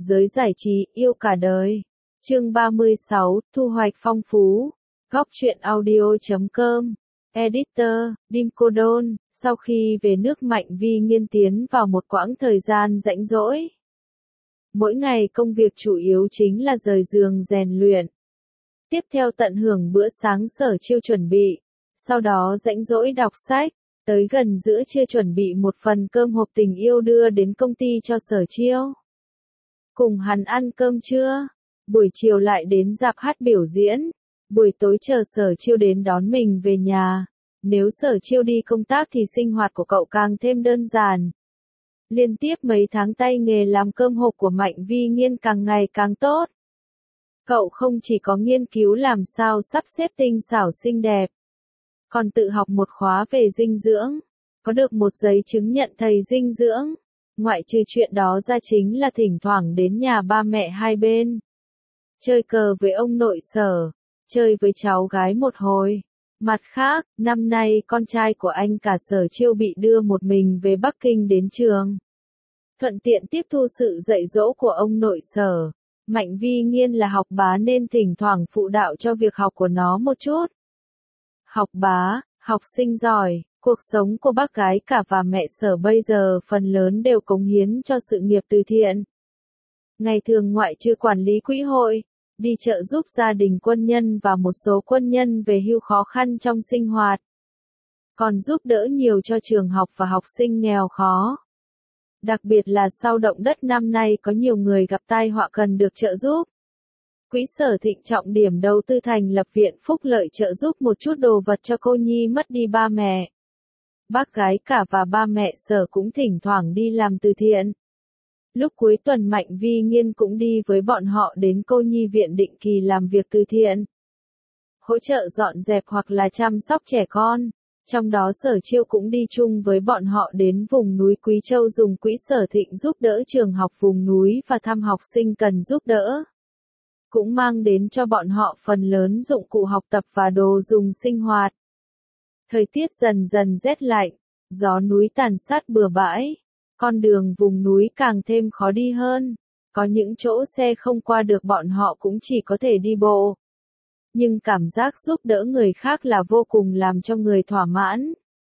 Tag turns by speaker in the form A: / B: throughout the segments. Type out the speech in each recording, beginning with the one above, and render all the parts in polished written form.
A: giới giải trí, yêu cả đời. Chương 36, thu hoạch phong phú. Góc truyện audio.com. Editor, Dim Cô Đôn. Sau khi về nước, Mạnh Vi Nghiên tiến vào một quãng thời gian rảnh rỗi. Mỗi ngày công việc chủ yếu chính là rời giường rèn luyện. Tiếp theo tận hưởng bữa sáng sở chiêu chuẩn bị. Sau đó rảnh rỗi đọc sách. Tới gần giữa trưa chuẩn bị một phần cơm hộp tình yêu đưa đến công ty cho sở chiêu. Cùng hắn ăn cơm trưa. Buổi chiều lại đến rạp hát biểu diễn. Buổi tối chờ sở chiêu đến đón mình về nhà. Nếu sở chiêu đi công tác thì sinh hoạt của cậu càng thêm đơn giản. Liên tiếp mấy tháng tay nghề làm cơm hộp của Mạnh Vi Nghiên càng ngày càng tốt. Cậu không chỉ có nghiên cứu làm sao sắp xếp tinh xảo xinh đẹp, còn tự học một khóa về dinh dưỡng, có được một giấy chứng nhận thầy dinh dưỡng. Ngoại trừ chuyện đó ra chính là thỉnh thoảng đến nhà ba mẹ hai bên. Chơi cờ với ông nội sở, chơi với cháu gái một hồi. Mặt khác, năm nay con trai của anh cả sở chiêu bị đưa một mình về Bắc Kinh đến trường. Thuận tiện tiếp thu sự dạy dỗ của ông nội sở. Mạnh Vi Nghiên là học bá nên thỉnh thoảng phụ đạo cho việc học của nó một chút. Học bá, học sinh giỏi, cuộc sống của bác gái cả và mẹ sở bây giờ phần lớn đều cống hiến cho sự nghiệp từ thiện. Ngày thường ngoại trừ quản lý quỹ hội, đi chợ giúp gia đình quân nhân và một số quân nhân về hưu khó khăn trong sinh hoạt. Còn giúp đỡ nhiều cho trường học và học sinh nghèo khó. Đặc biệt là sau động đất năm nay có nhiều người gặp tai họa cần được trợ giúp. Quỹ Sở Thịnh trọng điểm đầu tư thành lập viện phúc lợi trợ giúp một chút đồ vật cho cô nhi mất đi ba mẹ. Bác gái cả và ba mẹ sở cũng thỉnh thoảng đi làm từ thiện. Lúc cuối tuần Mạnh Vi Nghiên cũng đi với bọn họ đến cô nhi viện định kỳ làm việc từ thiện. Hỗ trợ dọn dẹp hoặc là chăm sóc trẻ con. Trong đó sở chiêu cũng đi chung với bọn họ đến vùng núi Quý Châu dùng quỹ Sở Thịnh giúp đỡ trường học vùng núi và thăm học sinh cần giúp đỡ. Cũng mang đến cho bọn họ phần lớn dụng cụ học tập và đồ dùng sinh hoạt. Thời tiết dần dần rét lạnh, gió núi tàn sát bừa bãi, con đường vùng núi càng thêm khó đi hơn, có những chỗ xe không qua được bọn họ cũng chỉ có thể đi bộ. Nhưng cảm giác giúp đỡ người khác là vô cùng làm cho người thỏa mãn.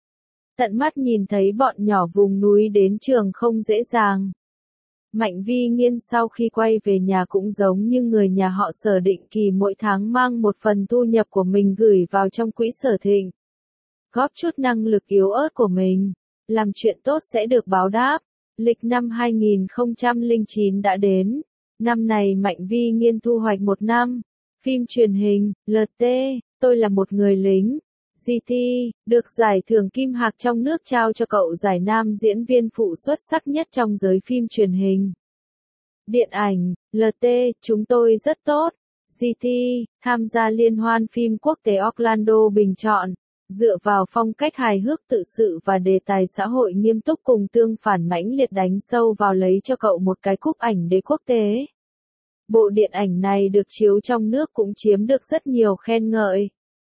A: Tận mắt nhìn thấy bọn nhỏ vùng núi đến trường không dễ dàng. Mạnh Vi Nghiên sau khi quay về nhà cũng giống như người nhà họ Sở định kỳ mỗi tháng mang một phần thu nhập của mình gửi vào trong quỹ Sở Thịnh. Góp chút năng lực yếu ớt của mình, làm chuyện tốt sẽ được báo đáp. Lịch năm 2009 đã đến. Năm này Mạnh Vi Nghiên thu hoạch một năm. Phim truyền hình, LT, Tôi là một người lính. GT, được giải thưởng Kim Hạc trong nước trao cho cậu giải nam diễn viên phụ xuất sắc nhất trong giới phim truyền hình. Điện ảnh, LT, Chúng tôi rất tốt. GT, tham gia liên hoan phim quốc tế Orlando bình chọn. Dựa vào phong cách hài hước tự sự và đề tài xã hội nghiêm túc cùng tương phản mãnh liệt đánh sâu vào lấy cho cậu một cái cúp ảnh đế quốc tế. Bộ điện ảnh này được chiếu trong nước cũng chiếm được rất nhiều khen ngợi.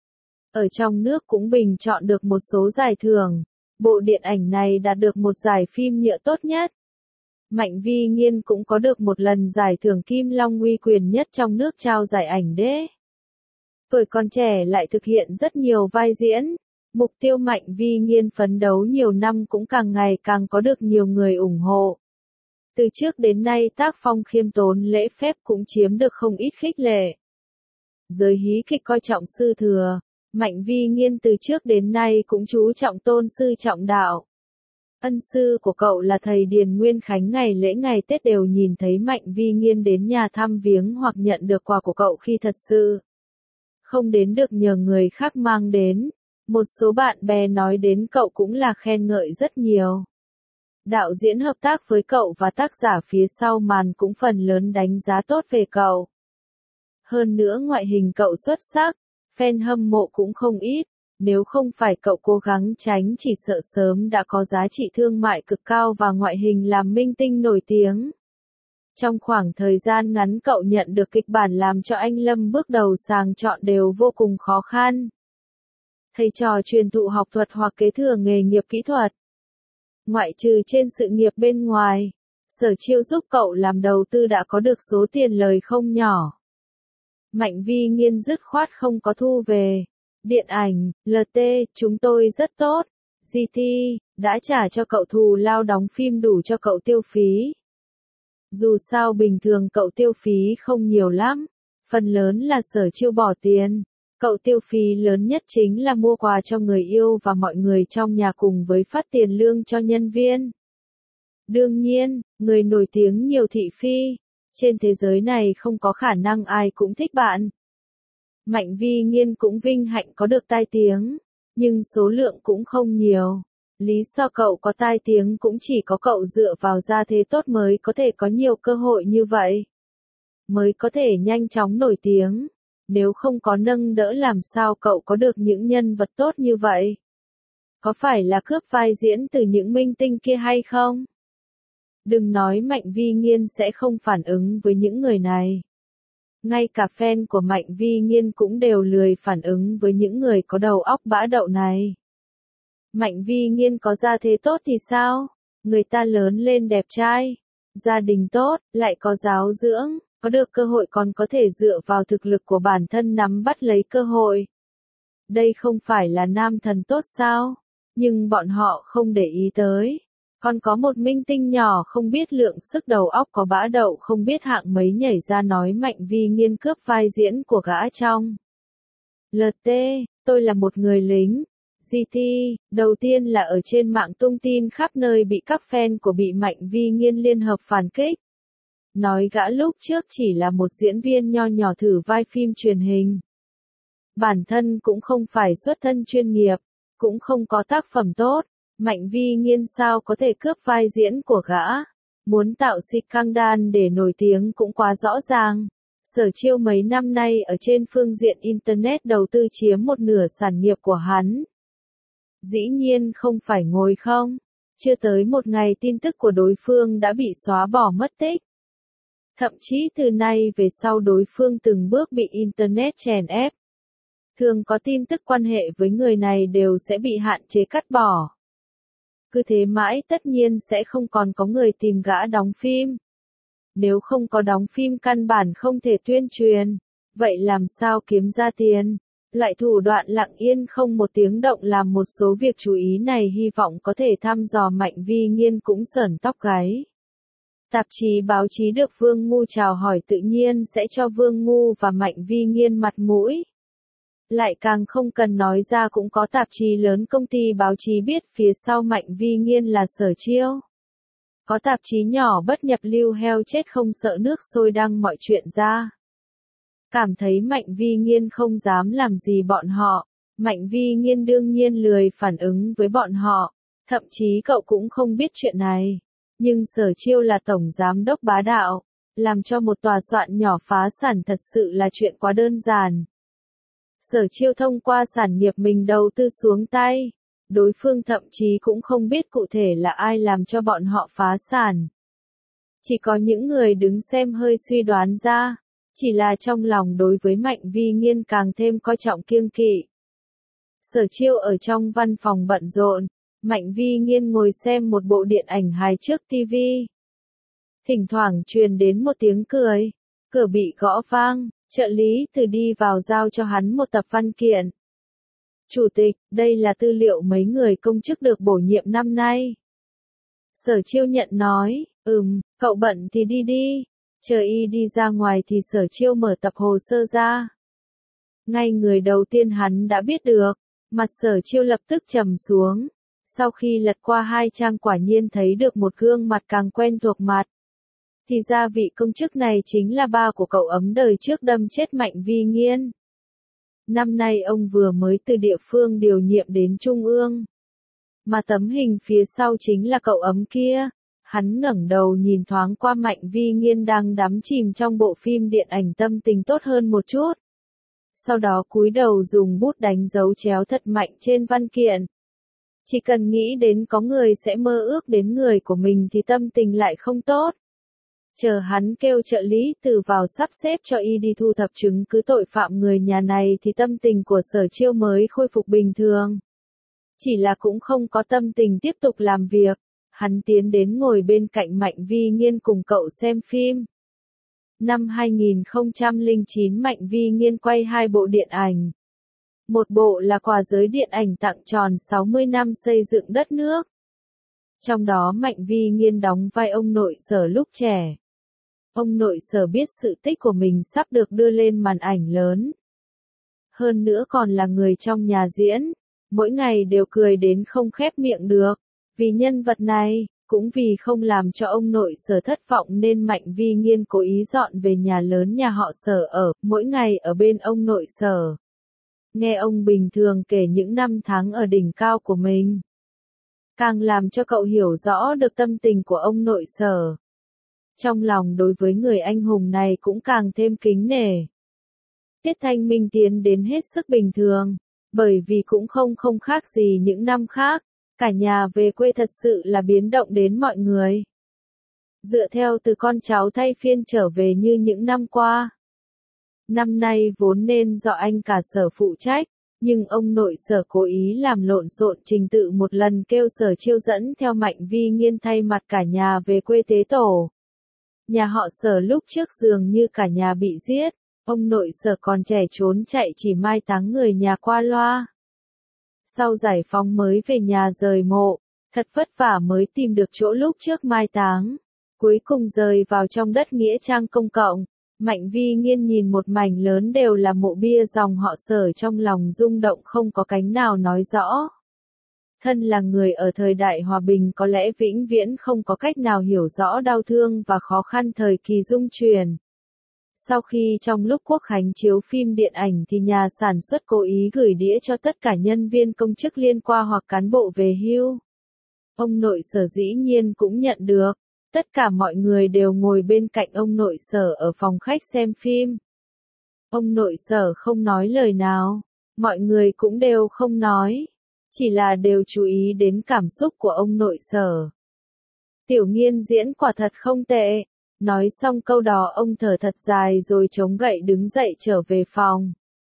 A: Ở trong nước cũng bình chọn được một số giải thưởng. Bộ điện ảnh này đạt được một giải phim nhựa tốt nhất. Mạnh Vi Nghiên cũng có được một lần giải thưởng Kim Long uy quyền nhất trong nước trao giải ảnh đế. Tuổi còn trẻ lại thực hiện rất nhiều vai diễn. Mục tiêu Mạnh Vi Nghiên phấn đấu nhiều năm cũng càng ngày càng có được nhiều người ủng hộ. Từ trước đến nay tác phong khiêm tốn lễ phép cũng chiếm được không ít khích lệ. Giới hí kịch coi trọng sư thừa. Mạnh Vi Nghiên từ trước đến nay cũng chú trọng tôn sư trọng đạo. Ân sư của cậu là thầy Điền Nguyên Khánh ngày lễ ngày Tết đều nhìn thấy Mạnh Vi Nghiên đến nhà thăm viếng hoặc nhận được quà của cậu khi thật sự không đến được nhờ người khác mang đến. Một số bạn bè nói đến cậu cũng là khen ngợi rất nhiều. Đạo diễn hợp tác với cậu và tác giả phía sau màn cũng phần lớn đánh giá tốt về cậu. Hơn nữa ngoại hình cậu xuất sắc, fan hâm mộ cũng không ít. Nếu không phải cậu cố gắng tránh chỉ sợ sớm đã có giá trị thương mại cực cao và ngoại hình làm minh tinh nổi tiếng. Trong khoảng thời gian ngắn cậu nhận được kịch bản làm cho anh Lâm bước đầu sàng chọn đều vô cùng khó khăn. Thầy trò truyền thụ học thuật hoặc kế thừa nghề nghiệp kỹ thuật. Ngoại trừ trên sự nghiệp bên ngoài, Sở Chiêu giúp cậu làm đầu tư đã có được số tiền lời không nhỏ. Mạnh Vi Nghiên dứt khoát không có thu về. Điện ảnh, LT, chúng tôi rất tốt. GT, đã trả cho cậu thù lao đóng phim đủ cho cậu tiêu phí. Dù sao bình thường cậu tiêu phí không nhiều lắm, phần lớn là Sở Chiêu bỏ tiền. Cậu tiêu phí lớn nhất chính là mua quà cho người yêu và mọi người trong nhà cùng với phát tiền lương cho nhân viên. Đương nhiên, người nổi tiếng nhiều thị phi. Trên thế giới này không có khả năng ai cũng thích bạn. Mạnh Vi Nghiên cũng vinh hạnh có được tai tiếng, nhưng số lượng cũng không nhiều. Lý do cậu có tai tiếng cũng chỉ có cậu dựa vào gia thế tốt mới có thể có nhiều cơ hội như vậy. Mới có thể nhanh chóng nổi tiếng. Nếu không có nâng đỡ làm sao cậu có được những nhân vật tốt như vậy? Có phải là cướp vai diễn từ những minh tinh kia hay không? Đừng nói Mạnh Vi Nghiên sẽ không phản ứng với những người này. Ngay cả fan của Mạnh Vi Nghiên cũng đều lười phản ứng với những người có đầu óc bã đậu này. Mạnh Vi Nghiên có gia thế tốt thì sao? Người ta lớn lên đẹp trai, gia đình tốt, lại có giáo dưỡng, có được cơ hội còn có thể dựa vào thực lực của bản thân nắm bắt lấy cơ hội. Đây không phải là nam thần tốt sao? Nhưng bọn họ không để ý tới. Còn có một minh tinh nhỏ không biết lượng sức đầu óc có bã đậu không biết hạng mấy nhảy ra nói Mạnh Vi Nghiên cướp vai diễn của gã trong LT, tôi là một người lính. GT, đầu tiên là ở trên mạng tung tin khắp nơi bị các fan của bị Mạnh Vi Nghiên liên hợp phản kích. Nói gã lúc trước chỉ là một diễn viên nho nhỏ thử vai phim truyền hình. Bản thân cũng không phải xuất thân chuyên nghiệp, cũng không có tác phẩm tốt. Mạnh Vi Nghiên sao có thể cướp vai diễn của gã? Muốn tạo scandal để nổi tiếng cũng quá rõ ràng. Sở Chiêu mấy năm nay ở trên phương diện Internet đầu tư chiếm một nửa sản nghiệp của hắn. Dĩ nhiên không phải ngồi không. Chưa tới một ngày tin tức của đối phương đã bị xóa bỏ mất tích. Thậm chí từ nay về sau đối phương từng bước bị Internet chèn ép. Thường có tin tức quan hệ với người này đều sẽ bị hạn chế cắt bỏ. Cứ thế mãi tất nhiên sẽ không còn có người tìm gã đóng phim. Nếu không có đóng phim căn bản không thể tuyên truyền. Vậy làm sao kiếm ra tiền? Loại thủ đoạn lặng yên không một tiếng động làm một số việc chú ý này hy vọng có thể thăm dò Mạnh Vi Nghiên cũng sởn tóc gáy. Tạp chí báo chí được Vương Ngu chào hỏi tự nhiên sẽ cho Vương Ngu và Mạnh Vi Nghiên mặt mũi. Lại càng không cần nói ra cũng có tạp chí lớn công ty báo chí biết phía sau Mạnh Vi Nghiên là Sở Chiêu. Có tạp chí nhỏ bất nhập lưu heo chết không sợ nước sôi đăng mọi chuyện ra. Cảm thấy Mạnh Vi Nghiên không dám làm gì bọn họ. Mạnh Vi Nghiên đương nhiên lười phản ứng với bọn họ. Thậm chí cậu cũng không biết chuyện này. Nhưng Sở Chiêu là tổng giám đốc bá đạo. Làm cho một tòa soạn nhỏ phá sản thật sự là chuyện quá đơn giản. Sở Chiêu thông qua sản nghiệp mình đầu tư xuống tay. Đối phương thậm chí cũng không biết cụ thể là ai làm cho bọn họ phá sản. Chỉ có những người đứng xem hơi suy đoán ra. Chỉ là trong lòng đối với Mạnh Vi Nghiên càng thêm coi trọng kiêng kỵ. Sở Chiêu ở trong văn phòng bận rộn. Mạnh Vi Nghiên ngồi xem một bộ điện ảnh hài trước TV. Thỉnh thoảng truyền đến một tiếng cười. Cửa bị gõ vang. Trợ lý từ đi vào giao cho hắn một tập văn kiện. Chủ tịch, đây là tư liệu mấy người công chức được bổ nhiệm năm nay. Sở Chiêu nhận nói, cậu bận thì đi đi. Chờ y đi ra ngoài thì Sở Chiêu mở tập hồ sơ ra. Ngay người đầu tiên hắn đã biết được, mặt Sở Chiêu lập tức trầm xuống. Sau khi lật qua 2 trang quả nhiên thấy được một gương mặt càng quen thuộc mặt. Thì ra vị công chức này chính là ba của cậu ấm đời trước đâm chết Mạnh Vi Nghiên. Năm nay ông vừa mới từ địa phương điều nhiệm đến Trung ương. Mà tấm hình phía sau chính là cậu ấm kia. Hắn ngẩng đầu nhìn thoáng qua Mạnh Vi Nghiên đang đắm chìm trong bộ phim điện ảnh tâm tình tốt hơn một chút. Sau đó cúi đầu dùng bút đánh dấu chéo thật mạnh trên văn kiện. Chỉ cần nghĩ đến có người sẽ mơ ước đến người của mình thì tâm tình lại không tốt. Chờ hắn kêu trợ lý từ vào sắp xếp cho y đi thu thập chứng cứ tội phạm người nhà này thì tâm tình của Sở Chiêu mới khôi phục bình thường. Chỉ là cũng không có tâm tình tiếp tục làm việc. hắn tiến đến ngồi bên cạnh Mạnh Vi Nghiên cùng cậu xem phim. Năm 2009 Mạnh Vi Nghiên quay 2 bộ điện ảnh. Một bộ là quà giới điện ảnh tặng tròn 60 năm xây dựng đất nước. Trong đó Mạnh Vi Nghiên đóng vai ông nội Sở lúc trẻ. Ông nội Sở biết sự tích của mình sắp được đưa lên màn ảnh lớn. Hơn nữa còn là người trong nhà diễn, mỗi ngày đều cười đến không khép miệng được. Vì nhân vật này, cũng vì không làm cho ông nội Sở thất vọng nên Mạnh Vi Nghiên cố ý dọn về nhà lớn nhà họ Sở ở, mỗi ngày ở bên ông nội Sở. Nghe ông bình thường kể những năm tháng ở đỉnh cao của mình, càng làm cho cậu hiểu rõ được tâm tình của ông nội Sở. Trong lòng đối với người anh hùng này cũng càng thêm kính nể. Tiết Thanh Minh tiến đến hết sức bình thường, bởi vì cũng không khác gì những năm khác, cả nhà về quê thật sự là biến động đến mọi người. Dựa theo từ con cháu thay phiên trở về như những năm qua. Năm nay vốn nên do anh cả Sở phụ trách, nhưng ông nội Sở cố ý làm lộn xộn trình tự một lần kêu Sở Chiêu dẫn theo Mạnh Vi Nghiên thay mặt cả nhà về quê tế tổ. Nhà họ Sở lúc trước dường như cả nhà bị giết, ông nội Sở còn trẻ trốn chạy chỉ mai táng người nhà qua loa. Sau giải phóng mới về nhà rời mộ, thật vất vả mới tìm được chỗ lúc trước mai táng. Cuối cùng rời vào trong đất nghĩa trang công cộng, Mạnh Vi Nghiên nhìn một mảnh lớn đều là mộ bia dòng họ Sở trong lòng rung động không có cánh nào nói rõ. Thân là người ở thời đại hòa bình có lẽ vĩnh viễn không có cách nào hiểu rõ đau thương và khó khăn thời kỳ dung truyền. Sau khi trong lúc Quốc khánh chiếu phim điện ảnh thì nhà sản xuất cố ý gửi đĩa cho tất cả nhân viên công chức liên qua hoặc cán bộ về hưu. Ông nội Sở dĩ nhiên cũng nhận được. Tất cả mọi người đều ngồi bên cạnh ông nội Sở ở phòng khách xem phim. Ông nội Sở không nói lời nào, mọi người cũng đều không nói, chỉ là đều chú ý đến cảm xúc của ông nội Sở. Tiểu Nghiên diễn quả thật không tệ. Nói xong câu đó ông thở thật dài rồi chống gậy đứng dậy trở về phòng.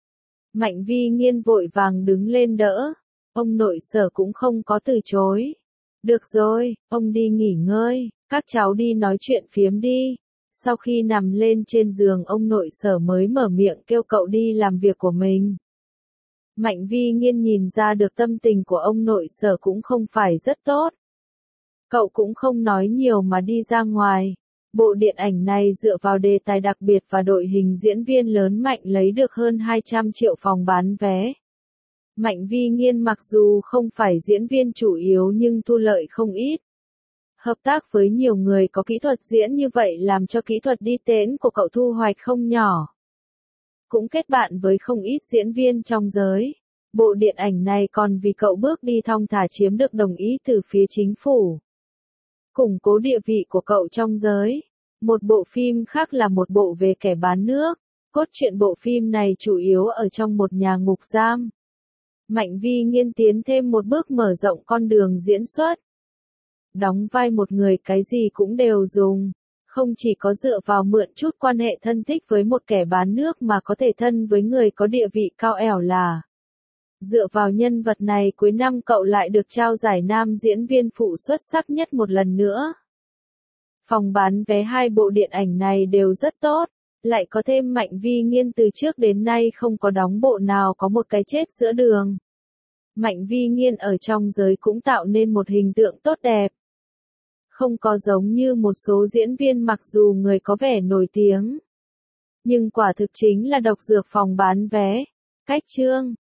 A: Mạnh Vi Nghiên vội vàng đứng lên đỡ. Ông nội Sở cũng không có từ chối. Được rồi, ông đi nghỉ ngơi, các cháu đi nói chuyện phiếm đi. Sau khi nằm lên trên giường ông nội Sở mới mở miệng kêu cậu đi làm việc của mình. Mạnh Vi Nghiên nhìn ra được tâm tình của ông nội Sở cũng không phải rất tốt. Cậu cũng không nói nhiều mà đi ra ngoài. Bộ điện ảnh này dựa vào đề tài đặc biệt và đội hình diễn viên lớn mạnh lấy được hơn 200 triệu phòng bán vé. Mạnh Vi Nghiên mặc dù không phải diễn viên chủ yếu nhưng thu lợi không ít. Hợp tác với nhiều người có kỹ thuật diễn như vậy làm cho kỹ thuật đi tến của cậu thu hoạch không nhỏ. Cũng kết bạn với không ít diễn viên trong giới. Bộ điện ảnh này còn vì cậu bước đi thong thả chiếm được đồng ý từ phía chính phủ. Củng cố địa vị của cậu trong giới. Một bộ phim khác là một bộ về kẻ bán nước. Cốt truyện bộ phim này chủ yếu ở trong một nhà ngục giam. Mạnh Vi Nghiên tiến thêm một bước mở rộng con đường diễn xuất. Đóng vai một người cái gì cũng đều dùng. Không chỉ có dựa vào mượn chút quan hệ thân thích với một kẻ bán nước mà có thể thân với người có địa vị cao ẻo là. Dựa vào nhân vật này cuối năm cậu lại được trao giải nam diễn viên phụ xuất sắc nhất một lần nữa. Phòng bán vé 2 bộ điện ảnh này đều rất tốt, lại có thêm Mạnh Vi Nghiên từ trước đến nay không có đóng bộ nào có một cái chết giữa đường. Mạnh Vi Nghiên ở trong giới cũng tạo nên một hình tượng tốt đẹp. Không có giống như một số diễn viên mặc dù người có vẻ nổi tiếng. Nhưng quả thực chính là độc dược phòng bán vé. Cách chương